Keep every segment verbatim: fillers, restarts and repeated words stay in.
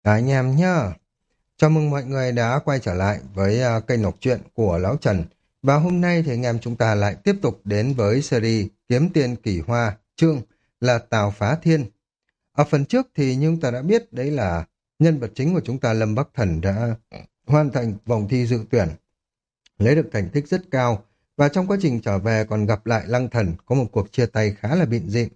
Cả anh em nhá. Chào mừng mọi người đã quay trở lại với à, kênh đọc truyện của Lão Trần. Và hôm nay thì anh em chúng ta lại tiếp tục đến với series Kiếm Tiên Kỳ Hoa, chương là Tào Phá Thiên. Ở phần trước thì như chúng ta đã biết đấy là nhân vật chính của chúng ta Lâm Bắc Thần đã hoàn thành vòng thi dự tuyển, lấy được thành tích rất cao. Và trong quá trình trở về còn gặp lại Lăng Thần, có một cuộc chia tay khá là bịn rịn.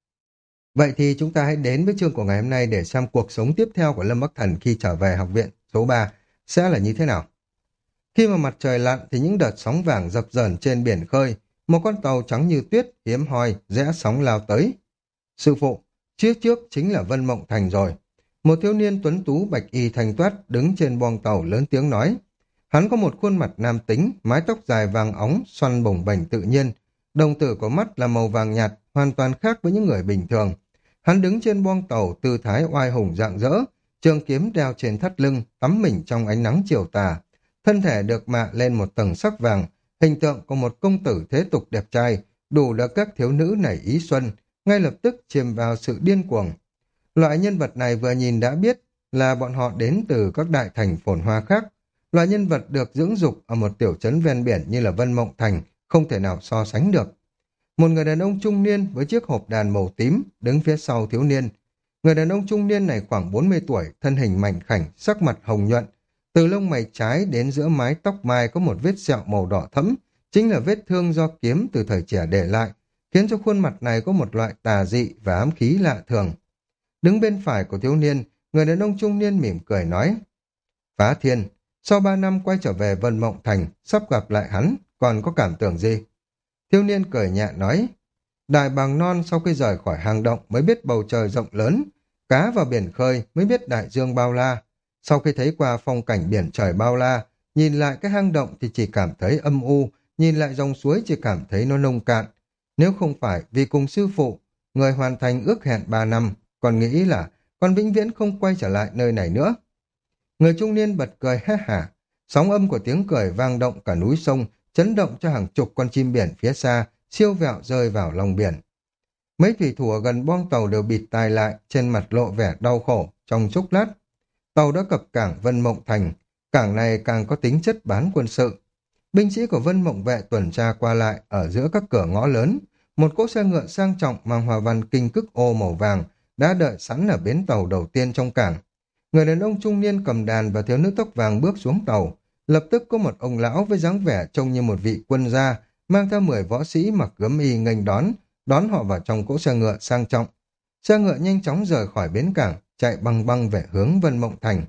Vậy thì chúng ta hãy đến với chương của ngày hôm nay để xem cuộc sống tiếp theo của Lâm Bắc Thần khi trở về học viện số ba sẽ là như thế nào. Khi mà mặt trời lặn thì những đợt sóng vàng dập dờn trên biển khơi, một con tàu trắng như tuyết hiếm hoi rẽ sóng lao tới. Sư phụ, trước trước chính là Vân Mộng Thành rồi. Một thiếu niên tuấn tú bạch y thanh toát đứng trên boong tàu lớn tiếng nói. Hắn có một khuôn mặt nam tính, mái tóc dài vàng óng, xoăn bổng bềnh tự nhiên. Đồng tử của mắt là màu vàng nhạt, hoàn toàn khác với những người bình thường. Hắn đứng trên boong tàu tư thái oai hùng rạng rỡ, trường kiếm đeo trên thắt lưng, tắm mình trong ánh nắng chiều tà. Thân thể được mạ lên một tầng sắc vàng, hình tượng của một công tử thế tục đẹp trai, đủ để các thiếu nữ nảy ý xuân, ngay lập tức chìm vào sự điên cuồng. Loại nhân vật này vừa nhìn đã biết là bọn họ đến từ các đại thành phồn hoa khác. Loại nhân vật được dưỡng dục ở một tiểu trấn ven biển như là Vân Mộng Thành không thể nào so sánh được. Một người đàn ông trung niên với chiếc hộp đàn màu tím đứng phía sau thiếu niên. Người đàn ông trung niên này khoảng bốn mươi tuổi, thân hình mảnh khảnh, sắc mặt hồng nhuận. Từ lông mày trái đến giữa mái tóc mai có một vết sẹo màu đỏ thẫm, chính là vết thương do kiếm từ thời trẻ để lại, khiến cho khuôn mặt này có một loại tà dị và ám khí lạ thường. Đứng bên phải của thiếu niên, người đàn ông trung niên mỉm cười nói. Phá Thiên, sau ba năm quay trở về Vân Mộng Thành, sắp gặp lại hắn, còn có cảm tưởng gì? Thiếu niên cười nhẹ nói, Đại Bàng Non sau khi rời khỏi hang động mới biết bầu trời rộng lớn, cá vào biển khơi mới biết đại dương bao la. Sau khi thấy qua phong cảnh biển trời bao la, nhìn lại cái hang động thì chỉ cảm thấy âm u, nhìn lại dòng suối chỉ cảm thấy nó nông cạn. Nếu không phải vì cùng sư phụ, người hoàn thành ước hẹn ba năm, còn nghĩ là con vĩnh viễn không quay trở lại nơi này nữa. Người trung niên bật cười ha hả, sóng âm của tiếng cười vang động cả núi sông, chấn động cho hàng chục con chim biển phía xa, siêu vẹo rơi vào lòng biển. Mấy thủy thủ ở gần boong tàu đều bịt tai lại, trên mặt lộ vẻ đau khổ. Trong chốc lát, tàu đã cập cảng Vân Mộng Thành. Cảng này càng có tính chất bán quân sự. Binh sĩ của Vân Mộng Vệ tuần tra qua lại ở giữa các cửa ngõ lớn. Một cỗ xe ngựa sang trọng mang hoa văn kinh cức ô màu vàng đã đợi sẵn ở bến tàu đầu tiên trong cảng. Người đàn ông trung niên cầm đàn và thiếu nữ tóc vàng bước xuống tàu. Lập tức có một ông lão với dáng vẻ trông như một vị quân gia, mang theo mười võ sĩ mặc gấm y nghênh đón, đón họ vào trong cỗ xe ngựa sang trọng. Xe ngựa nhanh chóng rời khỏi bến cảng, chạy băng băng về hướng Vân Mộng Thành.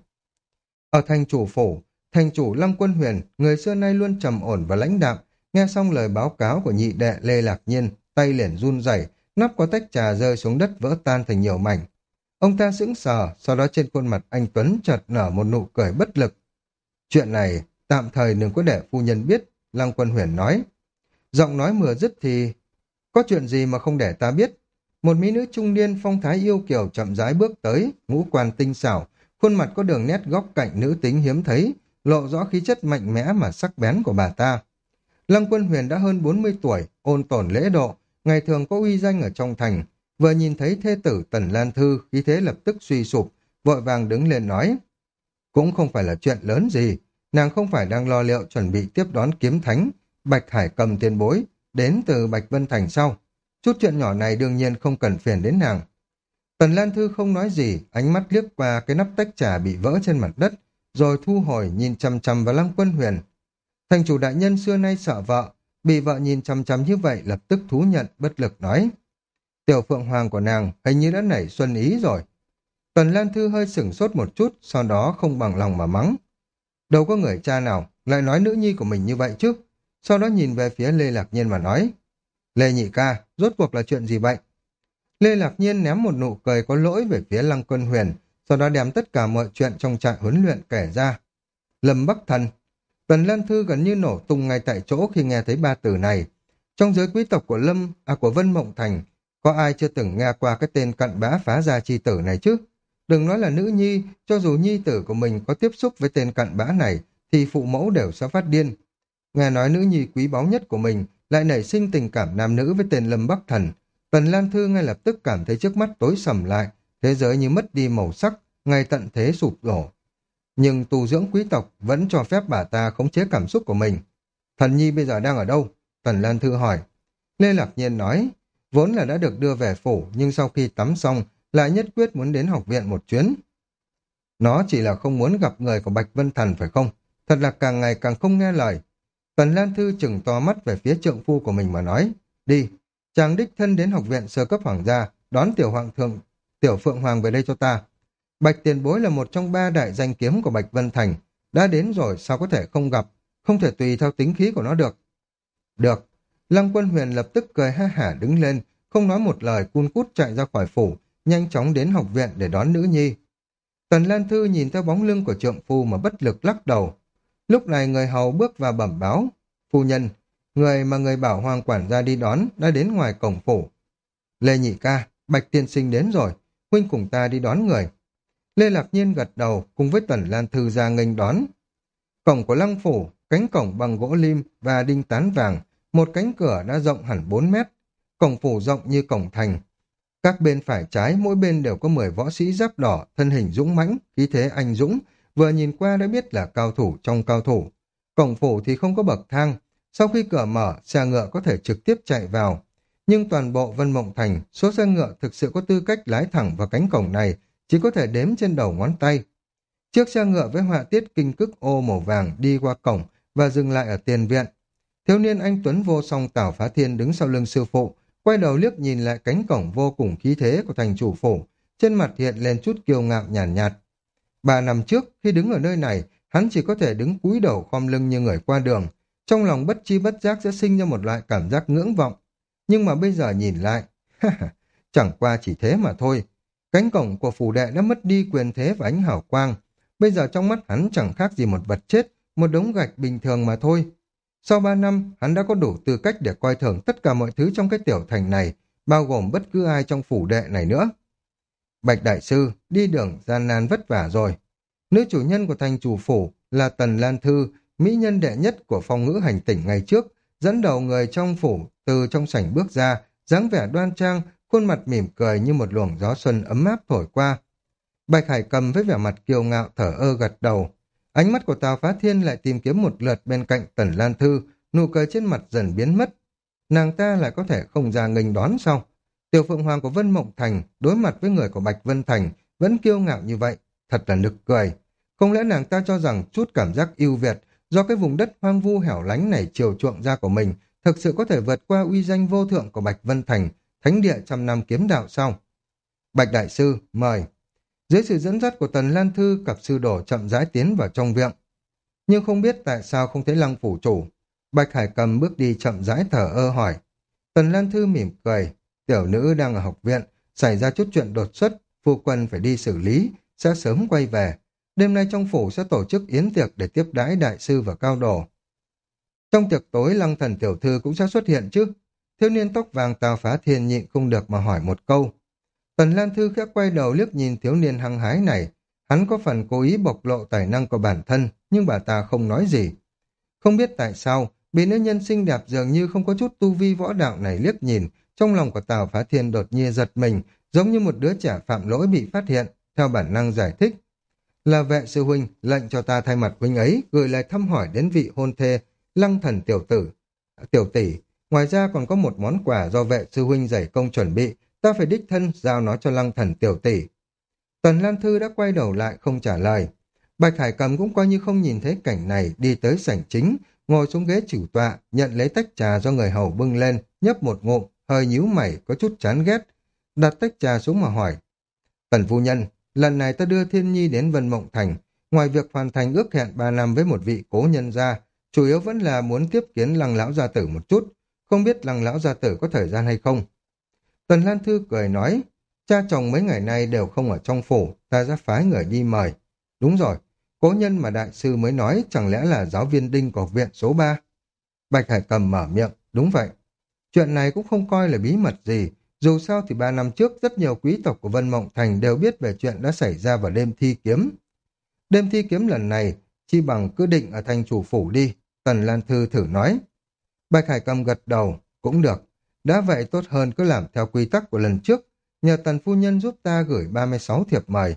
Ở thành chủ phủ, thành chủ Lăng Quân Huyền, người xưa nay luôn trầm ổn và lãnh đạm, nghe xong lời báo cáo của nhị đệ Lê Lạc Nhiên, tay liền run rẩy, nắp có tách trà rơi xuống đất vỡ tan thành nhiều mảnh. Ông ta sững sờ, sau đó trên khuôn mặt anh Tuấn chợt nở một nụ cười bất lực. Chuyện này tạm thời đừng có để phu nhân biết, Lăng Quân Huyền nói. Giọng nói vừa dứt thì có chuyện gì mà không để ta biết. Một mỹ nữ trung niên phong thái yêu kiều chậm rãi bước tới, ngũ quan tinh xảo, khuôn mặt có đường nét góc cạnh nữ tính hiếm thấy, lộ rõ khí chất mạnh mẽ mà sắc bén của bà ta. Lăng Quân Huyền đã hơn bốn mươi tuổi, ôn tồn lễ độ, ngày thường có uy danh ở trong thành, vừa nhìn thấy thê tử Tần Lan Thư, khí thế lập tức suy sụp, vội vàng đứng lên nói. Cũng không phải là chuyện lớn gì, nàng không phải đang lo liệu chuẩn bị tiếp đón kiếm thánh, Bạch Hải Cầm tiền bối, đến từ Bạch Vân Thành sau. Chút chuyện nhỏ này đương nhiên không cần phiền đến nàng. Tần Lan Thư không nói gì, ánh mắt liếc qua cái nắp tách trà bị vỡ trên mặt đất, rồi thu hồi nhìn chăm chăm vào Lăng Quân Huyền. Thành chủ đại nhân xưa nay sợ vợ, bị vợ nhìn chăm chăm như vậy lập tức thú nhận bất lực nói. Tiểu phượng hoàng của nàng hình như đã nảy xuân ý rồi. Tần Lan Thư hơi sửng sốt một chút, sau đó không bằng lòng mà mắng. Đâu có người cha nào lại nói nữ nhi của mình như vậy chứ. Sau đó nhìn về phía Lê Lạc Nhiên mà nói. Lê nhị ca, rốt cuộc là chuyện gì vậy? Lê Lạc Nhiên ném một nụ cười có lỗi về phía Lăng Quân Huyền, sau đó đem tất cả mọi chuyện trong trại huấn luyện kể ra. Lâm Bắc Thần. Tần Lan Thư gần như nổ tung ngay tại chỗ khi nghe thấy ba từ này. Trong giới quý tộc của Lâm, à của Vân Mộng Thành, có ai chưa từng nghe qua cái tên cặn bã phá gia chi tử này chứ? Đừng nói là nữ nhi, cho dù nhi tử của mình có tiếp xúc với tên cặn bã này, thì phụ mẫu đều sẽ phát điên. Nghe nói nữ nhi quý báu nhất của mình lại nảy sinh tình cảm nam nữ với tên Lâm Bắc Thần. Tần Lan Thư ngay lập tức cảm thấy trước mắt tối sầm lại, thế giới như mất đi màu sắc, ngày tận thế sụp đổ. Nhưng tu dưỡng quý tộc vẫn cho phép bà ta khống chế cảm xúc của mình. Thần nhi bây giờ đang ở đâu? Tần Lan Thư hỏi. Lê Lạc Nhiên nói, vốn là đã được đưa về phủ, nhưng sau khi tắm xong, lại nhất quyết muốn đến học viện một chuyến. Nó chỉ là không muốn gặp người của Bạch Vân Thần phải không? Thật là càng ngày càng không nghe lời. Tần Lan Thư chừng to mắt về phía trượng phu của mình mà nói, đi, chàng đích thân đến học viện sơ cấp hoàng gia, đón tiểu hoàng thượng, tiểu phượng hoàng về đây cho ta. Bạch tiền bối là một trong ba đại danh kiếm của Bạch Vân Thành, đã đến rồi sao có thể không gặp, không thể tùy theo tính khí của nó được. Được, Lăng Quân Huyền lập tức cười ha hả đứng lên, không nói một lời cun cút chạy ra khỏi phủ, nhanh chóng đến học viện để đón nữ nhi. Tần Lan Thư nhìn theo bóng lưng của trượng phu mà bất lực lắc đầu. Lúc này người hầu bước vào bẩm báo, phu nhân, người mà người bảo hoàng quản gia đi đón đã đến ngoài cổng phủ. Lê nhị ca, Bạch tiên sinh đến rồi, huynh cùng ta đi đón người. Lê Lạc Nhiên gật đầu cùng với Tần Lan Thư ra nghênh đón. Cổng của lăng phủ, cánh cổng bằng gỗ lim và đinh tán vàng, một cánh cửa đã rộng hẳn bốn mét. Cổng phủ rộng như cổng thành. Các bên phải trái mỗi bên đều có mười võ sĩ giáp đỏ, thân hình dũng mãnh, khí thế anh dũng, vừa nhìn qua đã biết là cao thủ trong cao thủ. Cổng phủ thì không có bậc thang, sau khi cửa mở, xe ngựa có thể trực tiếp chạy vào. Nhưng toàn bộ Vân Mộng Thành, số xe ngựa thực sự có tư cách lái thẳng vào cánh cổng này, chỉ có thể đếm trên đầu ngón tay. Chiếc xe ngựa với họa tiết kinh cức ô màu vàng đi qua cổng và dừng lại ở tiền viện. Thiếu niên anh tuấn vô song Tào Phá Thiên đứng sau lưng sư phụ, quay đầu liếc nhìn lại cánh cổng vô cùng khí thế của thành chủ phủ, trên mặt hiện lên chút kiêu ngạo nhàn nhạt, nhạt. Ba năm trước, khi đứng ở nơi này, hắn chỉ có thể đứng cúi đầu khom lưng như người qua đường, trong lòng bất chi bất giác sẽ sinh ra một loại cảm giác ngưỡng vọng. Nhưng mà bây giờ nhìn lại, chẳng qua chỉ thế mà thôi. Cánh cổng của phủ đệ đã mất đi quyền thế và ánh hào quang. Bây giờ trong mắt hắn chẳng khác gì một vật chết, một đống gạch bình thường mà thôi. Sau ba năm, hắn đã có đủ tư cách để coi thường tất cả mọi thứ trong cái tiểu thành này, bao gồm bất cứ ai trong phủ đệ này nữa. Bạch Đại Sư, đi đường gian nan vất vả rồi. Nữ chủ nhân của thành chủ phủ là Tần Lan Thư, mỹ nhân đệ nhất của phong ngữ hành tỉnh ngày trước, dẫn đầu người trong phủ từ trong sảnh bước ra, dáng vẻ đoan trang, khuôn mặt mỉm cười như một luồng gió xuân ấm áp thổi qua. Bạch Hải Cầm với vẻ mặt kiêu ngạo thở ơ gật đầu. Ánh mắt của Tào Phá Thiên lại tìm kiếm một lượt bên cạnh Tần Lan Thư, nụ cười trên mặt dần biến mất. Nàng ta lại có thể không ra nghênh đón sao? Tiểu Phượng Hoàng của Vân Mộng Thành đối mặt với người của Bạch Vân Thành vẫn kiêu ngạo như vậy, thật là nực cười. Không lẽ nàng ta cho rằng chút cảm giác ưu việt do cái vùng đất hoang vu hẻo lánh này chiều chuộng ra của mình thực sự có thể vượt qua uy danh vô thượng của Bạch Vân Thành, thánh địa trăm năm kiếm đạo sao? Bạch Đại Sư, mời. Dưới sự dẫn dắt của Tần Lan Thư, cặp sư đồ chậm rãi tiến vào trong viện. Nhưng không biết tại sao không thấy Lăng phủ chủ. Bạch Hải Cầm bước đi chậm rãi thở ơ hỏi. Tần Lan Thư mỉm cười. Tiểu nữ đang ở học viện, xảy ra chút chuyện đột xuất, phu quân phải đi xử lý, sẽ sớm quay về. Đêm nay trong phủ sẽ tổ chức yến tiệc để tiếp đãi đại sư và cao đồ. Trong tiệc tối, Lăng Thần tiểu thư cũng sẽ xuất hiện chứ? Thiếu niên tóc vàng Tào Phá Thiên nhịn không được mà hỏi một câu. Tần Lan Thư khẽ quay đầu liếc nhìn thiếu niên hăng hái này. Hắn có phần cố ý bộc lộ tài năng của bản thân, nhưng bà ta không nói gì. Không biết tại sao, bị nữ nhân xinh đẹp dường như không có chút tu vi võ đạo này liếc nhìn, trong lòng của Tào Phá Thiên đột nhiên giật mình, giống như một đứa trẻ phạm lỗi bị phát hiện, theo bản năng giải thích. Là vệ sư huynh, lệnh cho ta thay mặt huynh ấy, gửi lời thăm hỏi đến vị hôn thê, Lăng Thần tiểu tử, tiểu tỷ. Ngoài ra còn có một món quà do vệ sư huynh dày công chuẩn bị, ta phải đích thân giao nó cho Lăng Thần tiểu tỷ. Tần Lan Thư đã quay đầu lại không trả lời. Bạch Hải Cầm cũng coi như không nhìn thấy cảnh này, đi tới sảnh chính, ngồi xuống ghế chủ tọa, nhận lấy tách trà do người hầu bưng lên, nhấp một ngụm, hơi nhíu mày, có chút chán ghét. Đặt tách trà xuống mà hỏi. Tần phu nhân, lần này ta đưa Thiên Nhi đến Vân Mộng Thành, ngoài việc hoàn thành ước hẹn ba năm với một vị cố nhân gia, chủ yếu vẫn là muốn tiếp kiến Lăng lão gia tử một chút, không biết Lăng lão gia tử có thời gian hay không. Tần Lan Thư cười nói, cha chồng mấy ngày nay đều không ở trong phủ, ta ra phái người đi mời. Đúng rồi, cố nhân mà đại sư mới nói chẳng lẽ là giáo viên đinh của học viện số ba. Bạch Hải Cầm mở miệng, đúng vậy. Chuyện này cũng không coi là bí mật gì, dù sao thì ba năm trước rất nhiều quý tộc của Vân Mộng Thành đều biết về chuyện đã xảy ra vào đêm thi kiếm. Đêm thi kiếm lần này, chi bằng cứ định ở thành chủ phủ đi, Tần Lan Thư thử nói. Bạch Hải Cầm gật đầu, cũng được. Đã vậy tốt hơn cứ làm theo quy tắc của lần trước, nhờ Tần phu nhân giúp ta gửi ba mươi sáu thiệp mời.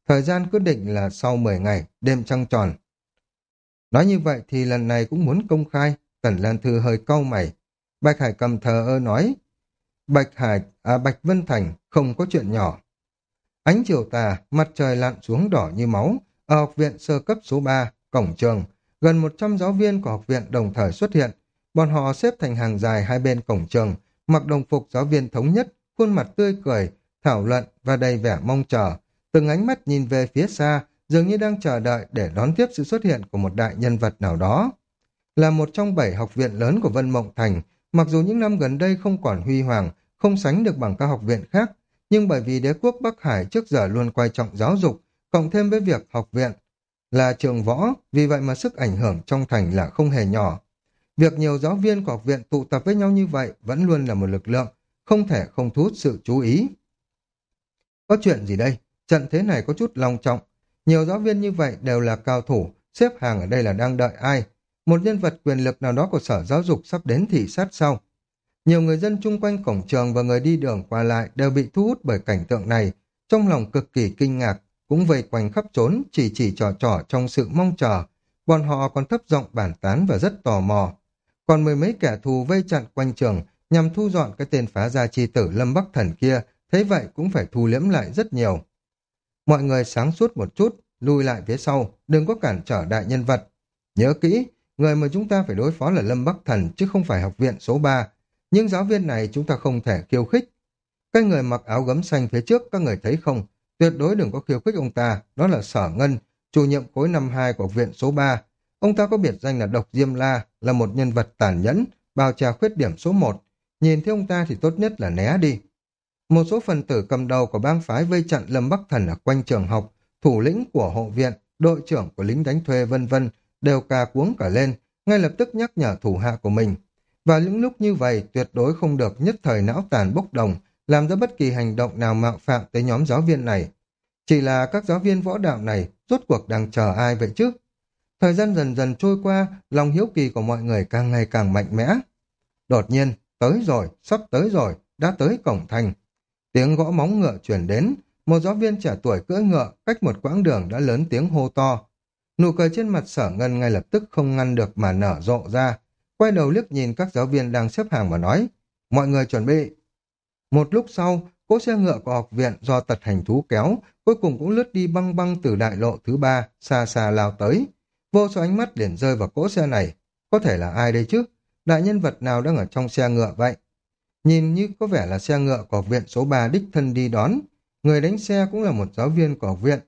Thời gian quyết định là sau mười ngày, đêm trăng tròn. Nói như vậy thì lần này cũng muốn công khai. Tần Lan Thư hơi cau mày. Bạch Hải Cầm thờ ơ nói. Bạch Hải, à Bạch Vân Thành không có chuyện nhỏ. Ánh chiều tà, mặt trời lặn xuống đỏ như máu. Ở học viện sơ cấp số ba, cổng trường, gần một trăm giáo viên của học viện đồng thời xuất hiện. Bọn họ xếp thành hàng dài hai bên cổng trường, mặc đồng phục giáo viên thống nhất, khuôn mặt tươi cười, thảo luận và đầy vẻ mong chờ. Từng ánh mắt nhìn về phía xa, dường như đang chờ đợi để đón tiếp sự xuất hiện của một đại nhân vật nào đó. Là một trong bảy học viện lớn của Vân Mộng Thành, mặc dù những năm gần đây không còn huy hoàng, không sánh được bằng các học viện khác, nhưng bởi vì đế quốc Bắc Hải trước giờ luôn coi trọng giáo dục, cộng thêm với việc học viện là trường võ, vì vậy mà sức ảnh hưởng trong thành là không hề nhỏ. Việc nhiều giáo viên của học viện tụ tập với nhau như vậy vẫn luôn là một lực lượng, không thể không thu hút sự chú ý. Có chuyện gì đây? Trận thế này có chút long trọng. Nhiều giáo viên như vậy đều là cao thủ, xếp hàng ở đây là đang đợi ai? Một nhân vật quyền lực nào đó của sở giáo dục sắp đến thị sát sau. Nhiều người dân chung quanh cổng trường và người đi đường qua lại đều bị thu hút bởi cảnh tượng này, trong lòng cực kỳ kinh ngạc, cũng vây quanh khắp trốn, chỉ chỉ trò trò trong sự mong chờ. Bọn họ còn thấp giọng bàn tán và rất tò mò. Còn mười mấy kẻ thù vây chặn quanh trường nhằm thu dọn cái tên phá gia chi tử Lâm Bắc Thần kia, thấy vậy cũng phải thu liễm lại rất nhiều. Mọi người sáng suốt một chút, lùi lại phía sau, đừng có cản trở đại nhân vật. Nhớ kỹ, người mà chúng ta phải đối phó là Lâm Bắc Thần chứ không phải học viện số ba. Nhưng giáo viên này chúng ta không thể khiêu khích. Cái người mặc áo gấm xanh phía trước, các người thấy không? Tuyệt đối đừng có khiêu khích ông ta, đó là Sở Ngân, chủ nhiệm khối năm hai của học viện số ba. Ông ta có biệt danh là Độc Diêm La, là một nhân vật tàn nhẫn, bao che khuyết điểm số một. Nhìn thấy ông ta thì tốt nhất là né đi. Một số phần tử cầm đầu của bang phái vây chặn Lâm Bắc Thần ở quanh trường học, thủ lĩnh của hộ viện, đội trưởng của lính đánh thuê vân vân đều cà cuống cả lên, ngay lập tức nhắc nhở thủ hạ của mình. Và những lúc như vậy tuyệt đối không được nhất thời não tàn bốc đồng, làm ra bất kỳ hành động nào mạo phạm tới nhóm giáo viên này. Chỉ là các giáo viên võ đạo này rốt cuộc đang chờ ai vậy chứ? Thời gian dần dần trôi qua, lòng hiếu kỳ của mọi người càng ngày càng mạnh mẽ. Đột nhiên, tới rồi, sắp tới rồi, đã tới cổng thành. Tiếng gõ móng ngựa truyền đến, một giáo viên trẻ tuổi cưỡi ngựa cách một quãng đường đã lớn tiếng hô to. Nụ cười trên mặt Sở Ngân ngay lập tức không ngăn được mà nở rộ ra. Quay đầu liếc nhìn các giáo viên đang xếp hàng và nói, mọi người chuẩn bị. Một lúc sau, cỗ xe ngựa của học viện do tật hành thú kéo, cuối cùng cũng lướt đi băng băng từ đại lộ thứ ba, xa xa lao tới. Vô số ánh mắt liền rơi vào cỗ xe này. Có thể là ai đây chứ? Đại nhân vật nào đang ở trong xe ngựa vậy? Nhìn như có vẻ là xe ngựa của học viện số ba đích thân đi đón. Người đánh xe cũng là một giáo viên của học viện.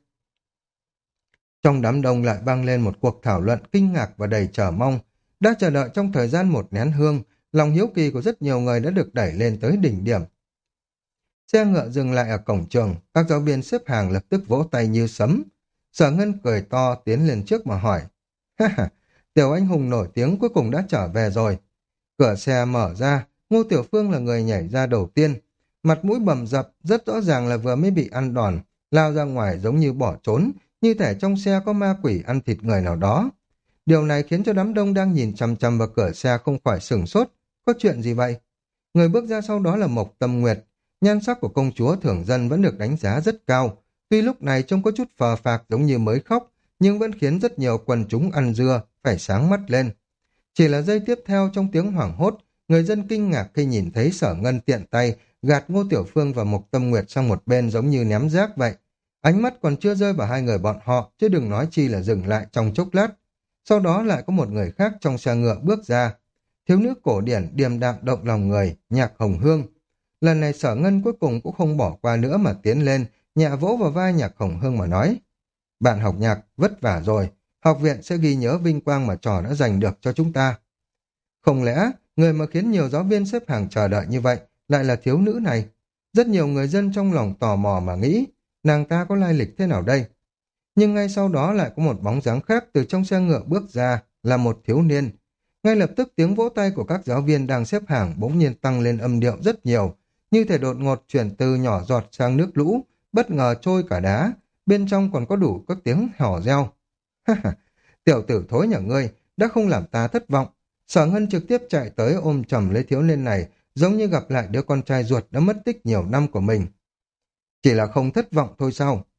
Trong đám đông lại vang lên một cuộc thảo luận kinh ngạc và đầy chờ mong. Đã chờ đợi trong thời gian một nén hương, lòng hiếu kỳ của rất nhiều người đã được đẩy lên tới đỉnh điểm. Xe ngựa dừng lại ở cổng trường, các giáo viên xếp hàng lập tức vỗ tay như sấm. Sở Ngân cười to tiến lên trước mà hỏi. Ha ha, Tiểu anh hùng nổi tiếng cuối cùng đã trở về rồi. Cửa xe mở ra, Ngô Tiểu Phương là người nhảy ra đầu tiên. Mặt mũi bầm dập, rất rõ ràng là vừa mới bị ăn đòn, lao ra ngoài giống như bỏ trốn, như thể trong xe có ma quỷ ăn thịt người nào đó. Điều này khiến cho đám đông đang nhìn chằm chằm vào cửa xe không khỏi sửng sốt. Có chuyện gì vậy? Người bước ra sau đó là Mộc Tâm Nguyệt. Nhan sắc của công chúa thường dân vẫn được đánh giá rất cao. Tuy lúc này trông có chút phờ phạc giống như mới khóc, nhưng vẫn khiến rất nhiều quần chúng ăn dưa phải sáng mắt lên. Chỉ là giây tiếp theo trong tiếng hoảng hốt, người dân kinh ngạc khi nhìn thấy Sở Ngân tiện tay gạt Ngô Tiểu Phương và Mộc Tâm Nguyệt sang một bên giống như ném rác vậy. Ánh mắt còn chưa rơi vào hai người bọn họ, chứ đừng nói chi là dừng lại trong chốc lát. Sau đó lại có một người khác trong xe ngựa bước ra. Thiếu nữ cổ điển điềm đạm động lòng người, Nhạc Hồng Hương. Lần này Sở Ngân cuối cùng cũng không bỏ qua nữa mà tiến lên, nhẹ vỗ vào vai Nhạc Hồng Hương mà nói. Bạn học nhạc, vất vả rồi. Học viện sẽ ghi nhớ vinh quang mà trò đã giành được cho chúng ta. Không lẽ người mà khiến nhiều giáo viên xếp hàng chờ đợi như vậy lại là thiếu nữ này? Rất nhiều người dân trong lòng tò mò mà nghĩ, nàng ta có lai lịch thế nào đây? Nhưng ngay sau đó lại có một bóng dáng khác từ trong xe ngựa bước ra, là một thiếu niên. Ngay lập tức tiếng vỗ tay của các giáo viên đang xếp hàng bỗng nhiên tăng lên âm điệu rất nhiều, như thể đột ngột chuyển từ nhỏ giọt sang nước lũ, bất ngờ trôi cả đá, bên trong còn có đủ các tiếng hò reo. Ha ha, tiểu tử thối nhà ngươi, đã không làm ta thất vọng. Sở Ngân trực tiếp chạy tới ôm chầm lấy thiếu niên này, giống như gặp lại đứa con trai ruột đã mất tích nhiều năm của mình. Chỉ là không thất vọng thôi sao?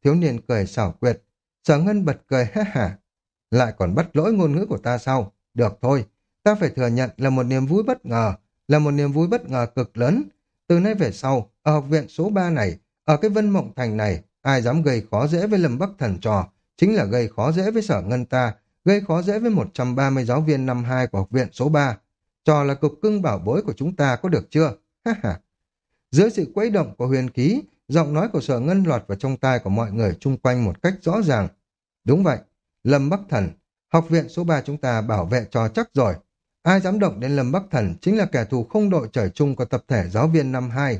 thiếu niên cười xảo quyệt. Sở Ngân bật cười ha hả. Lại còn bắt lỗi ngôn ngữ của ta sao? Được thôi, ta phải thừa nhận là một niềm vui bất ngờ, là một niềm vui bất ngờ cực lớn. Từ nay về sau, ở học viện số ba này, ở cái Vân Mộng Thành này, ai dám gây khó dễ với Lâm Bắc Thần trò, chính là gây khó dễ với Sở Ngân ta, gây khó dễ với một trăm ba mươi giáo viên năm hai của học viện số ba. Trò là cục cưng bảo bối của chúng ta có được chưa? Ha ha. Dưới sự quấy động của huyền khí, giọng nói của Sở Ngân lọt vào trong tai của mọi người chung quanh một cách rõ ràng. Đúng vậy, Lâm Bắc Thần, học viện số ba chúng ta bảo vệ cho chắc rồi. Ai dám động đến Lâm Bắc Thần chính là kẻ thù không đội trời chung của tập thể giáo viên năm hai.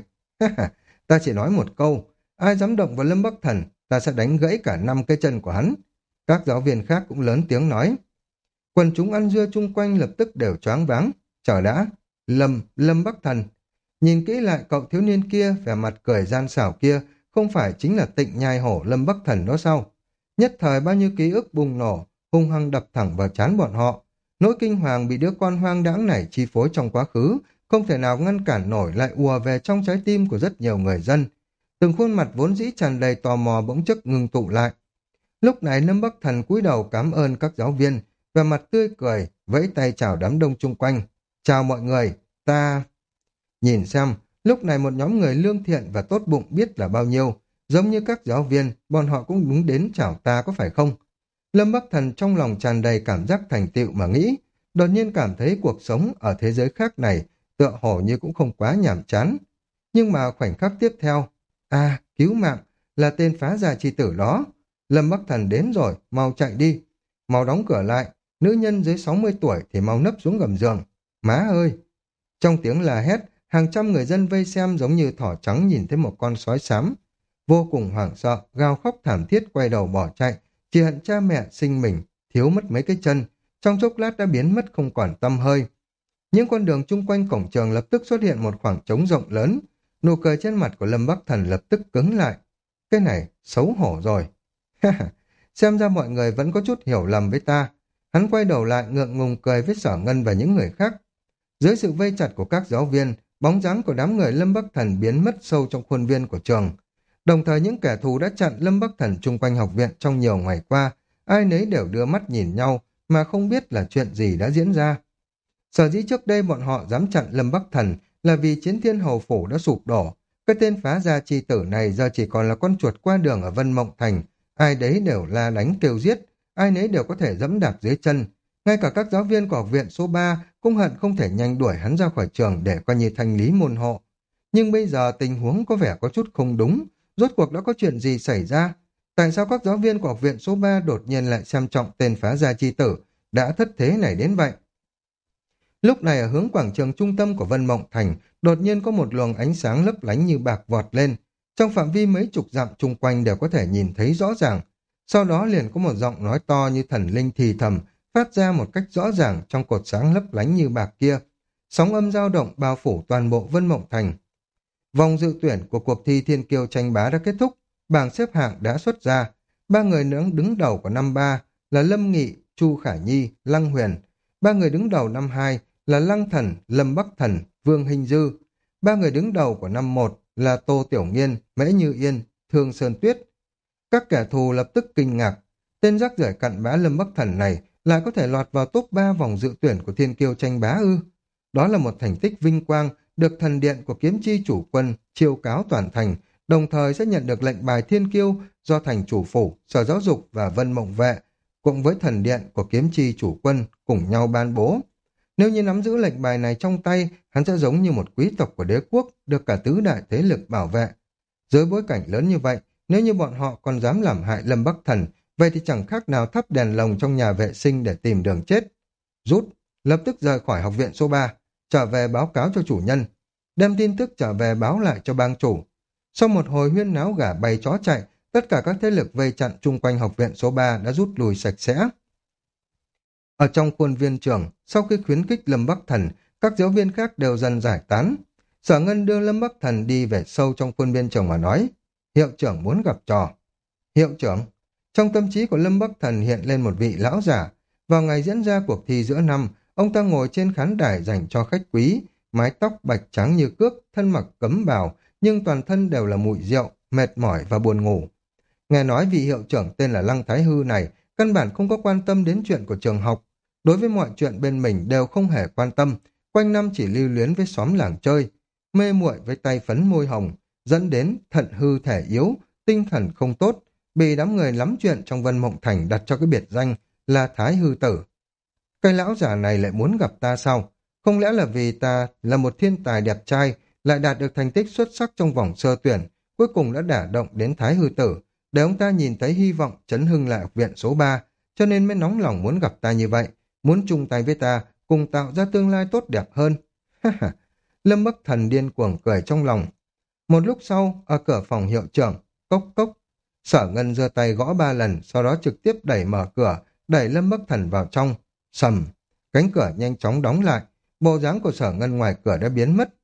Ta chỉ nói một câu, ai dám động vào Lâm Bắc Thần, ta sẽ đánh gãy cả năm cái chân của hắn. Các giáo viên khác cũng lớn tiếng nói. Quần chúng ăn dưa chung quanh lập tức đều choáng váng. Chờ đã, Lâm, Lâm Bắc Thần. Nhìn kỹ lại cậu thiếu niên kia, vẻ mặt cười gian xảo kia, không phải chính là Tịnh Nhai Hổ Lâm Bắc Thần đó sao? Nhất thời bao nhiêu ký ức bùng nổ, hung hăng đập thẳng vào trán bọn họ. Nỗi kinh hoàng bị đứa con hoang đãng này chi phối trong quá khứ, không thể nào ngăn cản nổi lại ùa về trong trái tim của rất nhiều người dân. Từng khuôn mặt vốn dĩ tràn đầy tò mò bỗng chốc ngừng tụ lại. Lúc này Lâm Bắc Thần cúi đầu cảm ơn các giáo viên, vẻ mặt tươi cười, vẫy tay chào đám đông chung quanh. Chào mọi người, ta... Nhìn xem, lúc này một nhóm người lương thiện và tốt bụng biết là bao nhiêu, giống như các giáo viên, bọn họ cũng đúng đến chào ta có phải không? Lâm Bắc Thần trong lòng tràn đầy cảm giác thành tựu mà nghĩ, đột nhiên cảm thấy cuộc sống ở thế giới khác này tựa hồ như cũng không quá nhàm chán. Nhưng mà khoảnh khắc tiếp theo, à, cứu mạng, là tên phá gia chi tử đó. Lâm Bắc Thần đến rồi, mau chạy đi. Mau đóng cửa lại, nữ nhân dưới sáu mươi tuổi thì mau nấp xuống gầm giường. Má ơi! Trong tiếng la hét, hàng trăm người dân vây xem giống như thỏ trắng nhìn thấy một con sói xám. Vô cùng hoảng sợ, gào khóc thảm thiết quay đầu bỏ chạy, chỉ hận cha mẹ sinh mình, thiếu mất mấy cái chân, trong chốc lát đã biến mất không còn tăm hơi. Những con đường chung quanh cổng trường lập tức xuất hiện một khoảng trống rộng lớn, nụ cười trên mặt của Lâm Bắc Thần lập tức cứng lại. Cái này, xấu hổ rồi. Xem ra mọi người vẫn có chút hiểu lầm với ta. Hắn quay đầu lại ngượng ngùng cười với Sở Ngân và những người khác. Dưới sự vây chặt của các giáo viên, bóng dáng của đám người Lâm Bắc Thần biến mất sâu trong khuôn viên của trường. Đồng thời những kẻ thù đã chặn Lâm Bắc Thần chung quanh học viện trong nhiều ngày qua, ai nấy đều đưa mắt nhìn nhau mà không biết là chuyện gì đã diễn ra. Sở dĩ trước đây bọn họ dám chặn Lâm Bắc Thần là vì Chiến Thiên Hầu Phủ đã sụp đổ. Cái tên phá gia chi tử này giờ chỉ còn là con chuột qua đường ở Vân Mộng Thành, ai đấy đều la đánh tiêu giết, ai nấy đều có thể dẫm đạp dưới chân. Ngay cả các giáo viên của học viện số ba cũng hận không thể nhanh đuổi hắn ra khỏi trường để coi như thanh lý môn hộ. Nhưng bây giờ tình huống có vẻ có chút không đúng. Rốt cuộc đã có chuyện gì xảy ra? Tại sao các giáo viên của học viện số ba đột nhiên lại xem trọng tên phá gia chi tử đã thất thế này đến vậy? Lúc này ở hướng quảng trường trung tâm của Vân Mộng Thành, đột nhiên có một luồng ánh sáng lấp lánh như bạc vọt lên. Trong phạm vi mấy chục dặm chung quanh đều có thể nhìn thấy rõ ràng. Sau đó liền có một giọng nói to như thần linh thì thầm, phát ra một cách rõ ràng trong cột sáng lấp lánh như bạc kia. Sóng âm dao động bao phủ toàn bộ Vân Mộng Thành. Vòng dự tuyển của cuộc thi Thiên Kiêu tranh bá đã kết thúc, bảng xếp hạng đã xuất ra. Ba người đứng đứng đầu của năm ba là Lâm Nghị, Chu Khả Nhi, Lăng Huyền. Ba người đứng đầu năm hai là Lăng Thần, Lâm Bắc Thần, Vương Hình Dư. Ba người đứng đầu của năm một là Tô Tiểu Nghiên, Mễ Như Yên, Thương Sơn Tuyết. Các kẻ thù lập tức kinh ngạc. Tên rác rưởi cặn bã Lâm Bắc Thần này lại có thể lọt vào top ba vòng dự tuyển của Thiên Kiêu tranh bá ư. Đó là một thành tích vinh quang được thần điện của kiếm chi chủ quân chiêu cáo toàn thành, đồng thời sẽ nhận được lệnh bài Thiên Kiêu do thành chủ phủ, Sở Giáo dục và Vân Mộng Vệ cùng với thần điện của kiếm chi chủ quân cùng nhau ban bố. Nếu như nắm giữ lệnh bài này trong tay, hắn sẽ giống như một quý tộc của đế quốc được cả tứ đại thế lực bảo vệ. Dưới bối cảnh lớn như vậy, nếu như bọn họ còn dám làm hại Lâm Bắc Thần, vậy thì chẳng khác nào thắp đèn lồng trong nhà vệ sinh để tìm đường chết. Rút, lập tức rời khỏi học viện số ba, trở về báo cáo cho chủ nhân, đem tin tức trở về báo lại cho bang chủ. Sau một hồi huyên náo gà bay chó chạy, tất cả các thế lực vây chặn chung quanh học viện số ba đã rút lui sạch sẽ. Ở trong khuôn viên trường, sau khi khuyến khích Lâm Bắc Thần, các giáo viên khác đều dần giải tán. Sở Ngân đưa Lâm Bắc Thần đi về sâu trong khuôn viên trường mà nói, hiệu trưởng muốn gặp trò. Hiệu trưởng, trong tâm trí của Lâm Bắc Thần hiện lên một vị lão giả. Vào ngày diễn ra cuộc thi giữa năm, ông ta ngồi trên khán đài dành cho khách quý, mái tóc bạch trắng như cước, thân mặc cấm bào, nhưng toàn thân đều là mùi rượu, mệt mỏi và buồn ngủ. Nghe nói vị hiệu trưởng tên là Lăng Thái Hư này căn bản không có quan tâm đến chuyện của trường học. Đối với mọi chuyện bên mình đều không hề quan tâm, quanh năm chỉ lưu luyến với xóm làng chơi, mê muội với tay phấn môi hồng, dẫn đến thận hư thể yếu, tinh thần không tốt, bị đám người lắm chuyện trong Vân Mộng Thành đặt cho cái biệt danh là Thái Hư Tử. Cái lão già này lại muốn gặp ta sao? Không lẽ là vì ta là một thiên tài đẹp trai, lại đạt được thành tích xuất sắc trong vòng sơ tuyển, cuối cùng đã đả động đến Thái Hư Tử, để ông ta nhìn thấy hy vọng chấn hưng lại học viện số ba, cho nên mới nóng lòng muốn gặp ta như vậy, muốn chung tay với ta, cùng tạo ra tương lai tốt đẹp hơn. Lâm Bắc Thần điên cuồng cười trong lòng. Một lúc sau, ở cửa phòng hiệu trưởng, cốc cốc, Sở Ngân giơ tay gõ ba lần, sau đó trực tiếp đẩy mở cửa, đẩy Lâm Bắc Thần vào trong. Sầm, cánh cửa nhanh chóng đóng lại, bộ dáng của Sở Ngân ngoài cửa đã biến mất.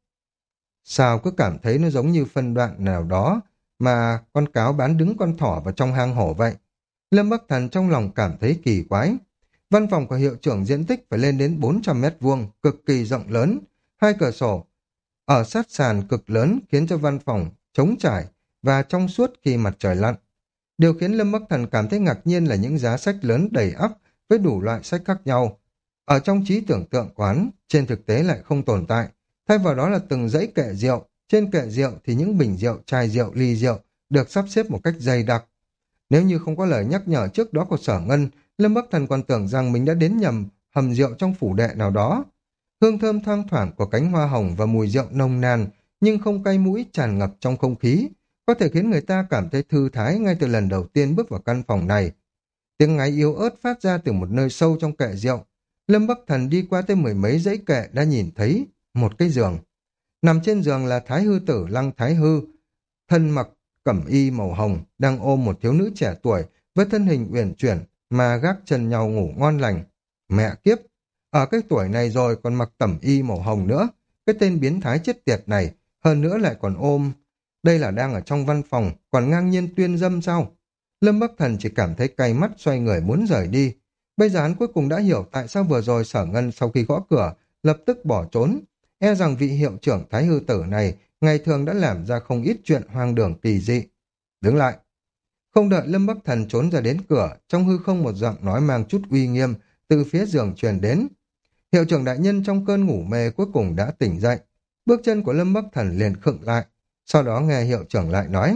Sao cứ cảm thấy nó giống như phân đoạn nào đó mà con cáo bán đứng con thỏ vào trong hang hổ vậy. Lâm Bắc Thần trong lòng cảm thấy kỳ quái. Văn phòng của hiệu trưởng diện tích phải lên đến bốn trăm mét vuông, cực kỳ rộng lớn. Hai cửa sổ ở sát sàn cực lớn khiến cho văn phòng trống trải và trong suốt khi mặt trời lặn. Điều khiến Lâm Bắc Thần cảm thấy ngạc nhiên là những giá sách lớn đầy ắp với đủ loại sách khác nhau. Ở trong trí tưởng tượng quán, trên thực tế lại không tồn tại. Thay vào đó là từng dãy kệ rượu. Trên kệ rượu thì những bình rượu, chai rượu, ly rượu được sắp xếp một cách dày đặc. Nếu như không có lời nhắc nhở trước đó của Sở Ngân, Lâm Bắc Thần còn tưởng rằng mình đã đến nhầm hầm rượu trong phủ đệ nào đó. Hương thơm thoang thoảng của cánh hoa hồng và mùi rượu nồng nàn, nhưng không cay mũi tràn ngập trong không khí, có thể khiến người ta cảm thấy thư thái ngay từ lần đầu tiên bước vào căn phòng này. Tiếng ngáy yếu ớt phát ra từ một nơi sâu trong kệ rượu. Lâm Bắc Thần đi qua tới mười mấy dãy kệ đã nhìn thấy một cái giường. Nằm trên giường là Thái Hư Tử Lăng Thái Hư, thân mặc cẩm y màu hồng, đang ôm một thiếu nữ trẻ tuổi với thân hình uyển chuyển mà gác chân nhau ngủ ngon lành. Mẹ kiếp! Ở cái tuổi này rồi còn mặc cẩm y màu hồng nữa. Cái tên biến thái chết tiệt này, hơn nữa lại còn ôm. Đây là đang ở trong văn phòng, còn ngang nhiên tuyên dâm sao? Lâm Bắc Thần chỉ cảm thấy cay mắt xoay người muốn rời đi. Bây giờ hắn cuối cùng đã hiểu tại sao vừa rồi Sở Ngân sau khi gõ cửa, lập tức bỏ trốn. E rằng vị hiệu trưởng Thái Hư Tử này ngày thường đã làm ra không ít chuyện hoang đường kỳ dị. Đứng lại! Không đợi Lâm Bắc Thần trốn ra đến cửa, trong hư không một giọng nói mang chút uy nghiêm từ phía giường truyền đến. Hiệu trưởng đại nhân trong cơn ngủ mê cuối cùng đã tỉnh dậy. Bước chân của Lâm Bắc Thần liền khựng lại. Sau đó nghe hiệu trưởng lại nói: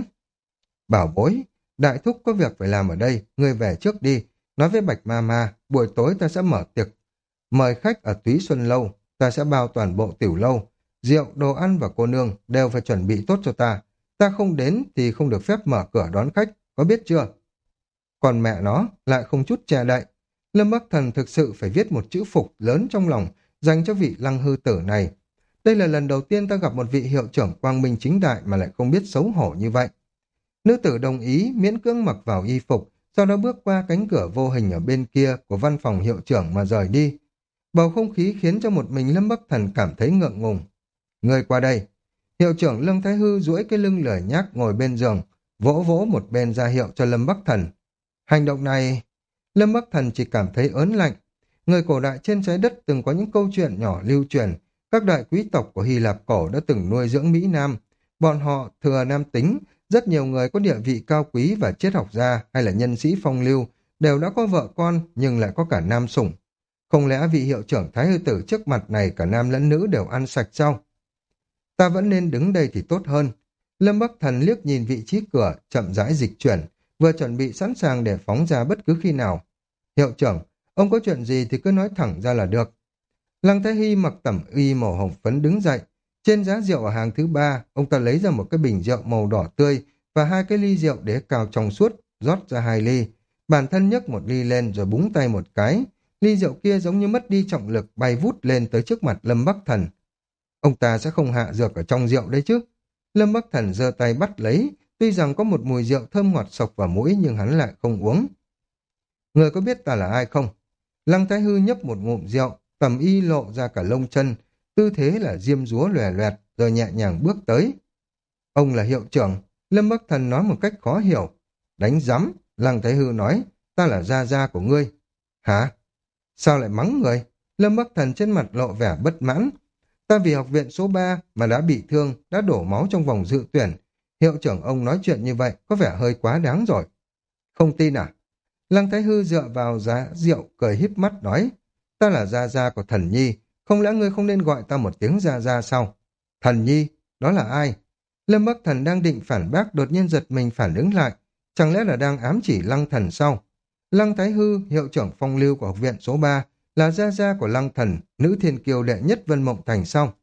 Bảo bối, đại thúc có việc phải làm ở đây, ngươi về trước đi. Nói với Bạch Ma Ma, buổi tối ta sẽ mở tiệc mời khách ở Túy Xuân Lâu, ta sẽ bao toàn bộ tiểu lâu. Rượu, đồ ăn và cô nương đều phải chuẩn bị tốt cho ta. Ta không đến thì không được phép mở cửa đón khách, có biết chưa? Còn mẹ nó lại không chút che đậy. Lâm Bắc Thần thực sự phải viết một chữ phục lớn trong lòng dành cho vị Lăng Hư Tử này. Đây là lần đầu tiên ta gặp một vị hiệu trưởng quang minh chính đại mà lại không biết xấu hổ như vậy. Nữ tử đồng ý miễn cưỡng mặc vào y phục, sau đó bước qua cánh cửa vô hình ở bên kia của văn phòng hiệu trưởng mà rời đi. Bầu không khí khiến cho một mình Lâm Bắc Thần cảm thấy ngượng ngùng. Người qua đây. Hiệu trưởng Lâm Thái Hư duỗi cái lưng lười nhác ngồi bên giường, vỗ vỗ một bên ra hiệu cho Lâm Bắc Thần. Hành động này... Lâm Bắc Thần chỉ cảm thấy ớn lạnh. Người cổ đại trên trái đất từng có những câu chuyện nhỏ lưu truyền. Các đại quý tộc của Hy Lạp cổ đã từng nuôi dưỡng Mỹ Nam. Bọn họ thừa nam tính, rất nhiều người có địa vị cao quý và triết học gia hay là nhân sĩ phong lưu đều đã có vợ con nhưng lại có cả nam sủng. Không lẽ vị hiệu trưởng Thái Hư Tử trước mặt này cả nam lẫn nữ đều ăn sạch sao? Ta vẫn nên đứng đây thì tốt hơn. Lâm Bắc Thần liếc nhìn vị trí cửa, chậm rãi dịch chuyển, vừa chuẩn bị sẵn sàng để phóng ra bất cứ khi nào. Hiệu trưởng, ông có chuyện gì thì cứ nói thẳng ra là được. Lăng Thái Hy mặc tẩm y màu hồng phấn đứng dậy. Trên giá rượu ở hàng thứ ba, ông ta lấy ra một cái bình rượu màu đỏ tươi và hai cái ly rượu đế cao trong suốt, rót ra hai ly. Bản thân nhấc một ly lên rồi búng tay một cái. Ly rượu kia giống như mất đi trọng lực bay vút lên tới trước mặt Lâm Bắc Thần. Ông ta sẽ không hạ dược ở trong rượu đấy chứ. Lâm Bắc Thần giơ tay bắt lấy, tuy rằng có một mùi rượu thơm ngọt sộc vào mũi nhưng hắn lại không uống. Người có biết ta là ai không? Lăng Thái Hư nhấp một ngụm rượu, tầm y lộ ra cả lông chân, tư thế là diêm dúa lòe loẹt, rồi nhẹ nhàng bước tới. Ông là hiệu trưởng, Lâm Bắc Thần nói một cách khó hiểu. Đánh rắm, Lăng Thái Hư nói, ta là gia gia của ngươi. Hả? Sao lại mắng người? Lâm Bắc Thần trên mặt lộ vẻ bất mãn. Ta vì học viện số ba mà đã bị thương, đã đổ máu trong vòng dự tuyển. Hiệu trưởng ông nói chuyện như vậy có vẻ hơi quá đáng rồi. Không tin à? Lăng Thái Hư dựa vào giá rượu cười híp mắt nói, ta là gia gia của Thần Nhi, không lẽ ngươi không nên gọi ta một tiếng gia gia sao? Thần Nhi, đó là ai? Lâm Bắc Thần đang định phản bác đột nhiên giật mình phản ứng lại, chẳng lẽ là đang ám chỉ Lăng Thần sao? Lăng Thái Hư, hiệu trưởng phong lưu của học viện số ba, là gia gia của Lăng Thần, nữ thiên kiêu đệ nhất Vân Mộng Thành sao?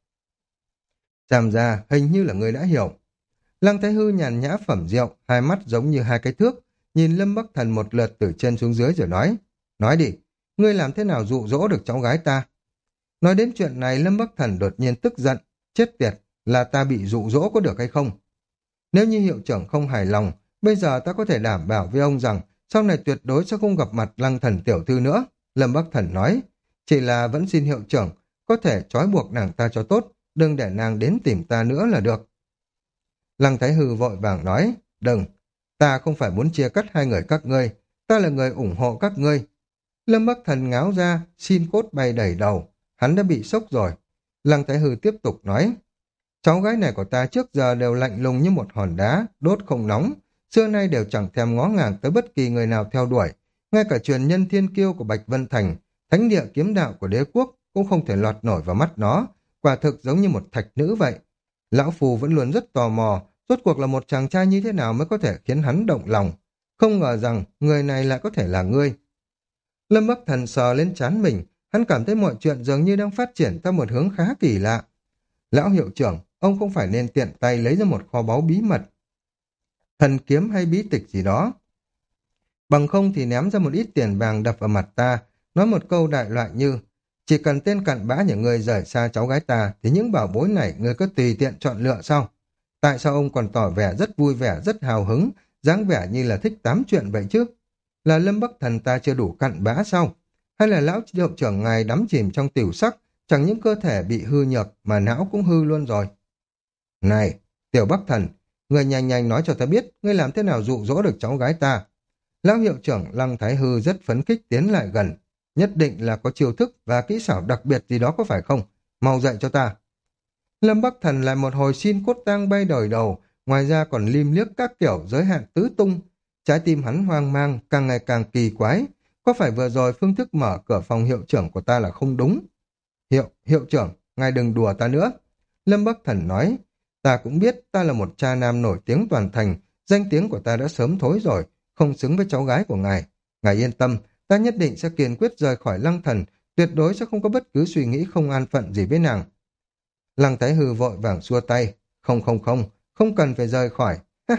Xem ra, hình như là người đã hiểu. Lăng Thái Hư nhàn nhã phẩm rượu, hai mắt giống như hai cái thước, nhìn Lâm Bắc Thần một lượt từ trên xuống dưới rồi nói, nói đi, ngươi làm thế nào dụ dỗ được cháu gái ta? Nói đến chuyện này, Lâm Bắc Thần đột nhiên tức giận, chết tiệt, là ta bị dụ dỗ có được hay không? Nếu như hiệu trưởng không hài lòng, bây giờ ta có thể đảm bảo với ông rằng sau này tuyệt đối sẽ không gặp mặt Lăng Thần tiểu thư nữa. Lâm Bắc Thần nói, chỉ là vẫn xin hiệu trưởng có thể trói buộc nàng ta cho tốt, đừng để nàng đến tìm ta nữa là được. Lăng Thái Hư vội vàng nói, đừng, ta không phải muốn chia cắt hai người các ngươi, ta là người ủng hộ các ngươi. Lâm Bắc Thần ngáo ra, xin cốt bay đầy đầu, hắn đã bị sốc rồi. Lăng Thái Hư tiếp tục nói, cháu gái này của ta trước giờ đều lạnh lùng như một hòn đá, đốt không nóng, xưa nay đều chẳng thèm ngó ngàng tới bất kỳ người nào theo đuổi, ngay cả truyền nhân thiên kiêu của Bạch Vân Thành, thánh địa kiếm đạo của đế quốc cũng không thể lọt nổi vào mắt nó, quả thực giống như một thạch nữ vậy. Lão Phù vẫn luôn rất tò mò, rốt cuộc là một chàng trai như thế nào mới có thể khiến hắn động lòng. Không ngờ rằng người này lại có thể là ngươi. Lâm Bắc Thần sờ lên trán mình, hắn cảm thấy mọi chuyện dường như đang phát triển theo một hướng khá kỳ lạ. Lão hiệu trưởng, ông không phải nên tiện tay lấy ra một kho báu bí mật, thần kiếm hay bí tịch gì đó. Bằng không thì ném ra một ít tiền vàng đập vào mặt ta, nói một câu đại loại như, chỉ cần tên cặn bã nhà ngươi rời xa cháu gái ta, thì những bảo bối này ngươi có tùy tiện chọn lựa sao? Tại sao ông còn tỏ vẻ rất vui vẻ, rất hào hứng, dáng vẻ như là thích tám chuyện vậy chứ? Là Lâm Bắc Thần ta chưa đủ cặn bã sao? Hay là lão hiệu trưởng ngài đắm chìm trong tiểu sắc, chẳng những cơ thể bị hư nhược mà não cũng hư luôn rồi? Này, Tiểu Bắc Thần, người nhanh nhanh nói cho ta biết, ngươi làm thế nào dụ dỗ được cháu gái ta? Lão hiệu trưởng Lăng Thái Hư rất phấn khích tiến lại gần, nhất định là có chiêu thức và kỹ xảo đặc biệt gì đó có phải không? Mau dạy cho ta. Lâm Bắc Thần lại một hồi xin cốt tang bay đổi đầu, ngoài ra còn lim liếc các kiểu giới hạn tứ tung. Trái tim hắn hoang mang, càng ngày càng kỳ quái. Có phải vừa rồi phương thức mở cửa phòng hiệu trưởng của ta là không đúng? Hiệu, hiệu trưởng, ngài đừng đùa ta nữa. Lâm Bắc Thần nói, ta cũng biết ta là một cha nam nổi tiếng toàn thành, danh tiếng của ta đã sớm thối rồi, không xứng với cháu gái của ngài. Ngài yên tâm, ta nhất định sẽ kiên quyết rời khỏi Lăng Thần, tuyệt đối sẽ không có bất cứ suy nghĩ không an phận gì với nàng. Lăng Thái Hư vội vàng xua tay, không không không, không cần phải rời khỏi.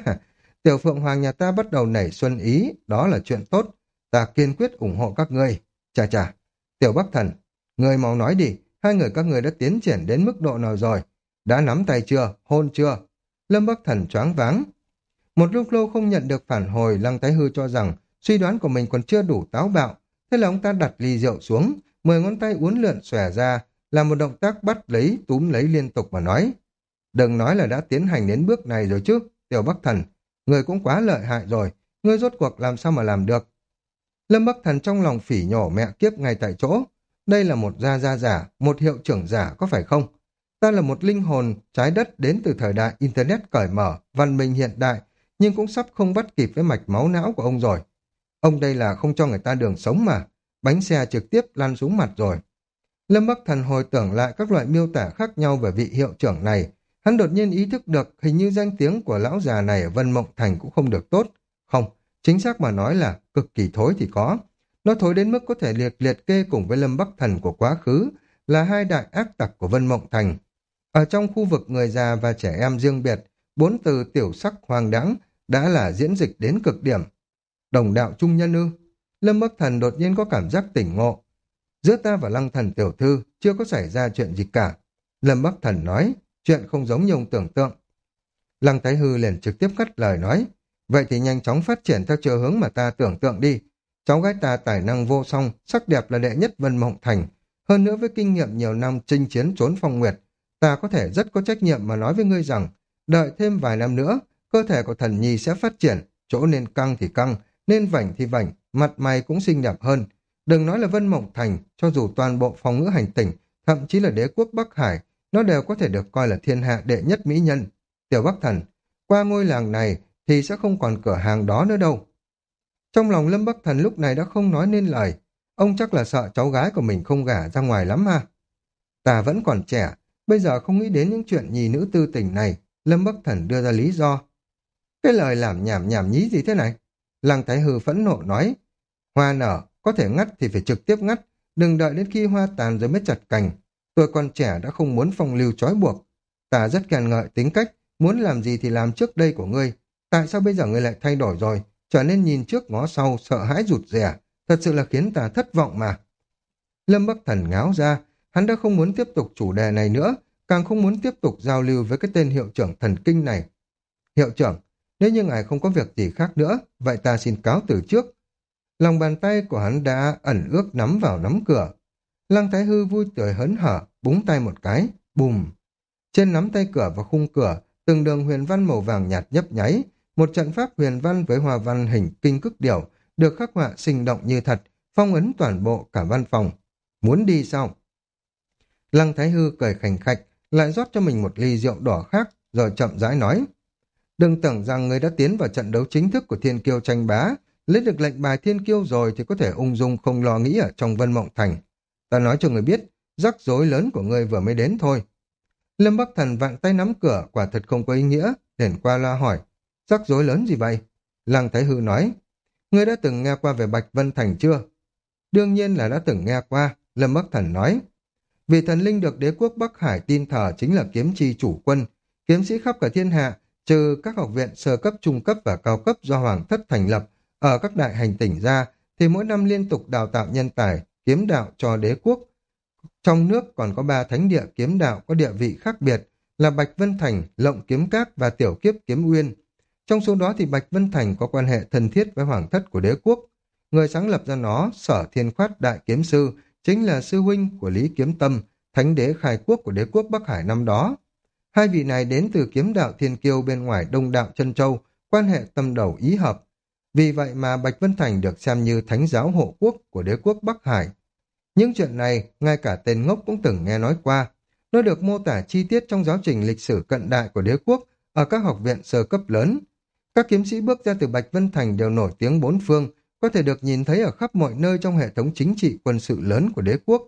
Tiểu Phượng Hoàng nhà ta bắt đầu nảy xuân ý, đó là chuyện tốt, ta kiên quyết ủng hộ các ngươi. Chà chà, Tiểu Bắc Thần, ngươi mau nói đi, hai người các ngươi đã tiến triển đến mức độ nào rồi? Đã nắm tay chưa, hôn chưa? Lâm Bắc Thần choáng váng. Một lúc lâu không nhận được phản hồi, Lăng Thái Hư cho rằng suy đoán của mình còn chưa đủ táo bạo. Thế là ông ta đặt ly rượu xuống, mười ngón tay uốn lượn xòe ra, làm một động tác bắt lấy, túm lấy liên tục mà nói. Đừng nói là đã tiến hành đến bước này rồi chứ, Tiểu Bắc Thần, người cũng quá lợi hại rồi, ngươi rốt cuộc làm sao mà làm được. Lâm Bắc Thần trong lòng phỉ nhổ mẹ kiếp ngay tại chỗ. Đây là một gia gia giả, một hiệu trưởng giả có phải không? Ta là một linh hồn trái đất đến từ thời đại Internet cởi mở, văn minh hiện đại, nhưng cũng sắp không bắt kịp với mạch máu não của ông rồi. Ông đây là không cho người ta đường sống mà, bánh xe trực tiếp lăn xuống mặt rồi. Lâm Bắc Thần hồi tưởng lại các loại miêu tả khác nhau về vị hiệu trưởng này, hắn đột nhiên ý thức được hình như danh tiếng của lão già này ở Vân Mộng Thành cũng không được tốt. Không, chính xác mà nói là cực kỳ thối thì có. Nó thối đến mức có thể liệt liệt kê cùng với Lâm Bắc Thần của quá khứ, là hai đại ác tặc của Vân Mộng Thành. Ở trong khu vực người già và trẻ em riêng biệt, bốn từ tiểu sắc hoang đãng đã là diễn dịch đến cực điểm. Đồng đạo trung nhân ư? Lâm Bắc Thần đột nhiên có cảm giác tỉnh ngộ. Giữa ta và Lăng Thần tiểu thư chưa có xảy ra chuyện gì cả. Lâm Bắc Thần nói, chuyện không giống như ông tưởng tượng. Lăng Thái Hư liền trực tiếp cắt lời nói, vậy thì nhanh chóng phát triển theo chiều hướng mà ta tưởng tượng đi. Cháu gái ta tài năng vô song, sắc đẹp là đệ nhất Vân Mộng Thành. Hơn nữa với kinh nghiệm nhiều năm chinh chiến trốn phong nguyệt, ta có thể rất có trách nhiệm mà nói với ngươi rằng, đợi thêm vài năm nữa, cơ thể của thần nhi sẽ phát triển, chỗ nên căng thì căng, nên vảnh thì vảnh, mặt mày cũng xinh đẹp hơn. Đừng nói là Vân Mộng Thành, cho dù toàn bộ phòng ngữ hành tỉnh, thậm chí là đế quốc Bắc Hải, nó đều có thể được coi là thiên hạ đệ nhất mỹ nhân. Tiểu Bắc Thần, qua ngôi làng này thì sẽ không còn cửa hàng đó nữa đâu. Trong lòng Lâm Bắc Thần lúc này đã không nói nên lời. Ông chắc là sợ cháu gái của mình không gả ra ngoài lắm ha. Ta vẫn còn trẻ, bây giờ không nghĩ đến những chuyện nhì nữ tư tình này. Lâm Bắc Thần đưa ra lý do. Cái lời làm nhảm nhảm nhí gì thế này? Lăng Thái Hư phẫn nộ nói. Hoa nở, có thể ngắt thì phải trực tiếp ngắt. Đừng đợi đến khi hoa tàn rồi mới chặt cành. Tôi còn trẻ đã không muốn phong lưu trói buộc. Ta rất khen ngợi tính cách, muốn làm gì thì làm trước đây của ngươi. Tại sao bây giờ ngươi lại thay đổi rồi, trở nên nhìn trước ngó sau, sợ hãi rụt rè, thật sự là khiến ta thất vọng mà. Lâm Bắc Thần ngáo ra, hắn đã không muốn tiếp tục chủ đề này nữa, càng không muốn tiếp tục giao lưu với cái tên hiệu trưởng thần kinh này. Hiệu trưởng, nếu như ngài không có việc gì khác nữa, vậy ta xin cáo từ trước. Lòng bàn tay của hắn đã ẩn ước nắm vào nắm cửa. Lăng Thái Hư vui tươi hớn hở, búng tay một cái, bùm. Trên nắm tay cửa và khung cửa, từng đường huyền văn màu vàng nhạt nhấp nháy, một trận pháp huyền văn với hòa văn hình kinh cức điểu, được khắc họa sinh động như thật, phong ấn toàn bộ cả văn phòng. Muốn đi sao? Lăng Thái Hư cười khành khạch, lại rót cho mình một ly rượu đỏ khác, rồi chậm rãi nói. Đừng tưởng rằng người đã tiến vào trận đấu chính thức của Thiên Kiêu tranh bá, lấy được lệnh bài Thiên Kiêu rồi thì có thể ung dung không lo nghĩ ở trong Vân Mộng Thành. Ta nói cho người biết, rắc rối lớn của ngươi vừa mới đến thôi. Lâm Bắc Thần vặn tay nắm cửa, quả thật không có ý nghĩa, liền qua loa hỏi. Rắc rối lớn gì vậy? Lăng Thái Hư nói. Ngươi đã từng nghe qua về Bạch Vân Thành chưa? Đương nhiên là đã từng nghe qua, Lâm Bắc Thần nói. Vì thần linh được đế quốc Bắc Hải tin thờ chính là kiếm chi chủ quân, kiếm sĩ khắp cả thiên hạ, trừ các học viện sơ cấp, trung cấp và cao cấp do Hoàng thất thành lập ở các đại hành tỉnh ra, thì mỗi năm liên tục đào tạo nhân tài, kiếm đạo cho đế quốc. Trong nước còn có ba thánh địa kiếm đạo có địa vị khác biệt là Bạch Vân Thành, Lộng Kiếm Các và Tiểu Kiếp Kiếm Uyên. Trong số đó thì Bạch Vân Thành có quan hệ thân thiết với Hoàng thất của đế quốc. Người sáng lập ra nó, Sở Thiên Khoát Đại Kiếm Sư, chính là sư huynh của Lý Kiếm Tâm, thánh đế khai quốc của đế quốc Bắc Hải năm đó. Hai vị này đến từ kiếm đạo thiên kiêu bên ngoài Đông Đạo Chân Châu, quan hệ tâm đầu ý hợp. Vì vậy mà Bạch Vân Thành được xem như thánh giáo hộ quốc của đế quốc Bắc Hải. Những chuyện này, ngay cả tên ngốc cũng từng nghe nói qua. Nó được mô tả chi tiết trong giáo trình lịch sử cận đại của đế quốc ở các học viện sơ cấp lớn. Các kiếm sĩ bước ra từ Bạch Vân Thành đều nổi tiếng bốn phương, có thể được nhìn thấy ở khắp mọi nơi trong hệ thống chính trị quân sự lớn của đế quốc.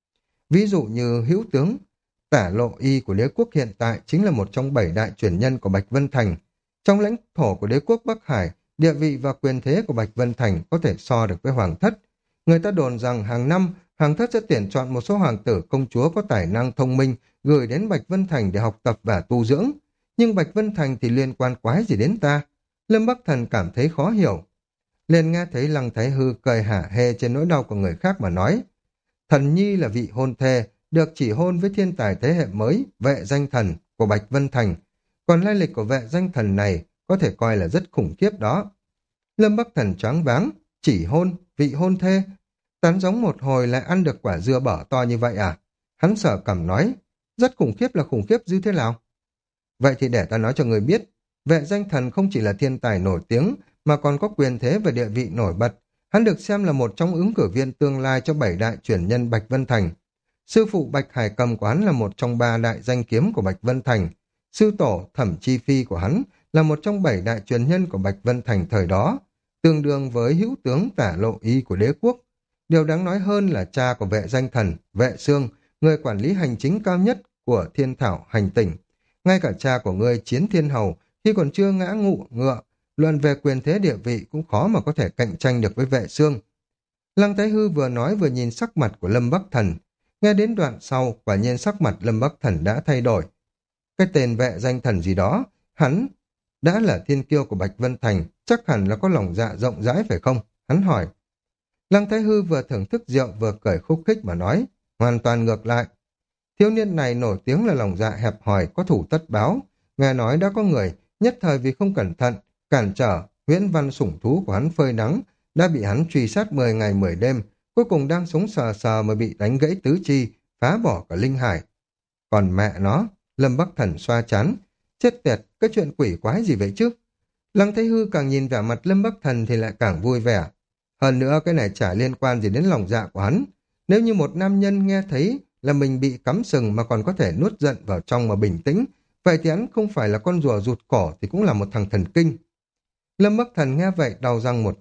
Ví dụ như hữu tướng Tả Lộ Y của đế quốc hiện tại chính là một trong bảy đại truyền nhân của Bạch Vân Thành. Trong lãnh thổ của đế quốc Bắc Hải, địa vị và quyền thế của Bạch Vân Thành có thể so được với Hoàng thất. Người ta đồn rằng hàng năm, Hoàng thất sẽ tuyển chọn một số hoàng tử công chúa có tài năng thông minh gửi đến Bạch Vân Thành để học tập và tu dưỡng. Nhưng Bạch Vân Thành thì liên quan quái gì đến ta? Lâm Bắc Thần cảm thấy khó hiểu. Liền nghe thấy Lăng Thái Hư cười hả hê trên nỗi đau của người khác mà nói. Thần nhi là vị hôn thê, được chỉ hôn với thiên tài thế hệ mới, vệ danh thần của Bạch Vân Thành. Còn lai lịch của vệ danh thần này có thể coi là rất khủng khiếp đó. Lâm Bắc Thần choáng váng, chỉ hôn, vị hôn thê. Tán giống một hồi lại ăn được quả dưa bở to như vậy à? Hắn sở cằm nói, rất khủng khiếp là khủng khiếp như thế nào? Vậy thì để ta nói cho người biết, vệ danh thần không chỉ là thiên tài nổi tiếng, mà còn có quyền thế và địa vị nổi bật. Hắn được xem là một trong ứng cử viên tương lai cho bảy đại truyền nhân Bạch Vân Thành. Sư phụ Bạch Hải Cầm của hắn là một trong ba đại danh kiếm của Bạch Vân Thành. Sư tổ Thẩm Chi Phi của hắn là một trong bảy đại truyền nhân của Bạch Vân Thành thời đó, tương đương với hữu tướng Tả Lộ Y của đế quốc. Điều đáng nói hơn là cha của vệ danh thần, Vệ Xương, người quản lý hành chính cao nhất của Thiên Thảo hành tỉnh. Ngay cả cha của ngươi Chiến Thiên Hầu, khi còn chưa ngã ngụ ngựa, luận về quyền thế địa vị cũng khó mà có thể cạnh tranh được với Vệ Xương. Lăng Thái Hư vừa nói vừa nhìn sắc mặt của Lâm Bắc Thần. Nghe đến đoạn sau, quả nhiên sắc mặt Lâm Bắc Thần đã thay đổi. Cái tên vệ danh thần gì đó, hắn đã là thiên kiêu của Bạch Vân Thành, chắc hẳn là có lòng dạ rộng rãi phải không? Hắn hỏi. Lăng Thái Hư vừa thưởng thức rượu vừa cười khúc khích mà nói, hoàn toàn ngược lại. Thiếu niên này nổi tiếng là lòng dạ hẹp hòi, có thủ tất báo. Nghe nói đã có người, nhất thời vì không cẩn thận, cản trở, huyễn văn sủng thú của hắn phơi nắng, đã bị hắn truy sát mười ngày mười đêm, cuối cùng đang sống sờ sờ mà bị đánh gãy tứ chi, phá bỏ cả linh hải. Còn mẹ nó, Lâm Bắc Thần xoa chán, chết tiệt, cái chuyện quỷ quái gì vậy chứ? Lăng Thái Hư càng nhìn vẻ mặt Lâm Bắc Thần thì lại càng vui vẻ. Hơn nữa cái này chả liên quan gì đến lòng dạ của hắn. Nếu như một nam nhân nghe thấy là mình bị cắm sừng mà còn có thể nuốt giận vào trong mà bình tĩnh, vậy thì hắn không phải là con rùa rụt cổ thì cũng là một thằng thần kinh. Lâm Bắc Thần nghe vậy đau răng một trận,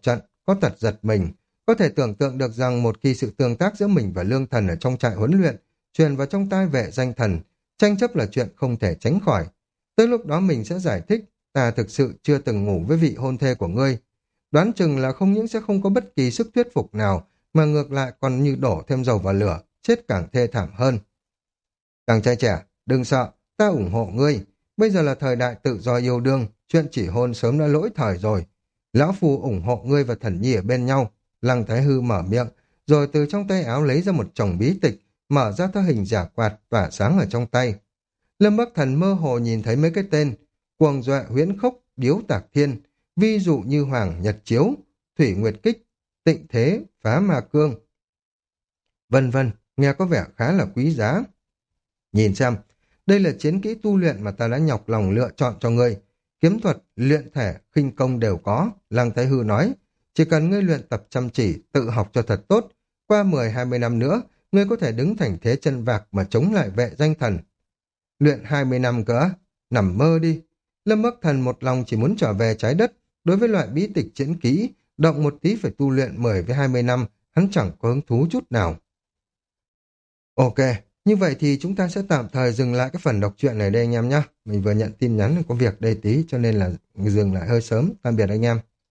có tật giật mình. Có thể tưởng tượng được rằng một khi sự tương tác giữa mình và lương thần ở trong trại huấn luyện truyền vào trong tai vệ danh thần, tranh chấp là chuyện không thể tránh khỏi. Tới lúc đó mình sẽ giải thích, ta thực sự chưa từng ngủ với vị hôn thê của ngươi. Đoán chừng là không những sẽ không có bất kỳ sức thuyết phục nào, mà ngược lại còn như đổ thêm dầu vào lửa, chết càng thê thảm hơn. Chàng trai trẻ, đừng sợ, ta ủng hộ ngươi. Bây giờ là thời đại tự do yêu đương, chuyện chỉ hôn sớm đã lỗi thời rồi. Lão Phu ủng hộ ngươi và Thần Nhi ở bên nhau. Lăng Thái Hư mở miệng, rồi từ trong tay áo lấy ra một chồng bí tịch, mở ra theo hình giả quạt tỏa sáng ở trong tay. Lâm Bắc Thần mơ hồ nhìn thấy mấy cái tên: Cuồng Duệ Huyễn Khốc, Điếu Tạc Thiên, Vi Dụ Như Hoàng Nhật Chiếu, Thủy Nguyệt Kích, Tịnh Thế, Phá Ma Cương, vân vân, nghe có vẻ khá là quý giá. Nhìn xem, đây là chiến kỹ tu luyện mà ta đã nhọc lòng lựa chọn cho ngươi. Kiếm thuật, luyện thể, khinh công đều có, Lăng Thái Hư nói. Chỉ cần ngươi luyện tập chăm chỉ, tự học cho thật tốt, qua mười hai mươi năm nữa, ngươi có thể đứng thành thế chân vạc mà chống lại vệ danh thần. Luyện hai mươi năm cỡ, nằm mơ đi. Lâm Bắc Thần một lòng chỉ muốn trở về trái đất. Đối với loại bí tịch chiến kỹ, động một tí phải tu luyện mười với hai mươi năm, hắn chẳng có hứng thú chút nào. Ok, như vậy thì chúng ta sẽ tạm thời dừng lại cái phần đọc truyện này đây anh em nhé. Mình vừa nhận tin nhắn có việc đây tí cho nên là dừng lại hơi sớm. Tạm biệt anh em.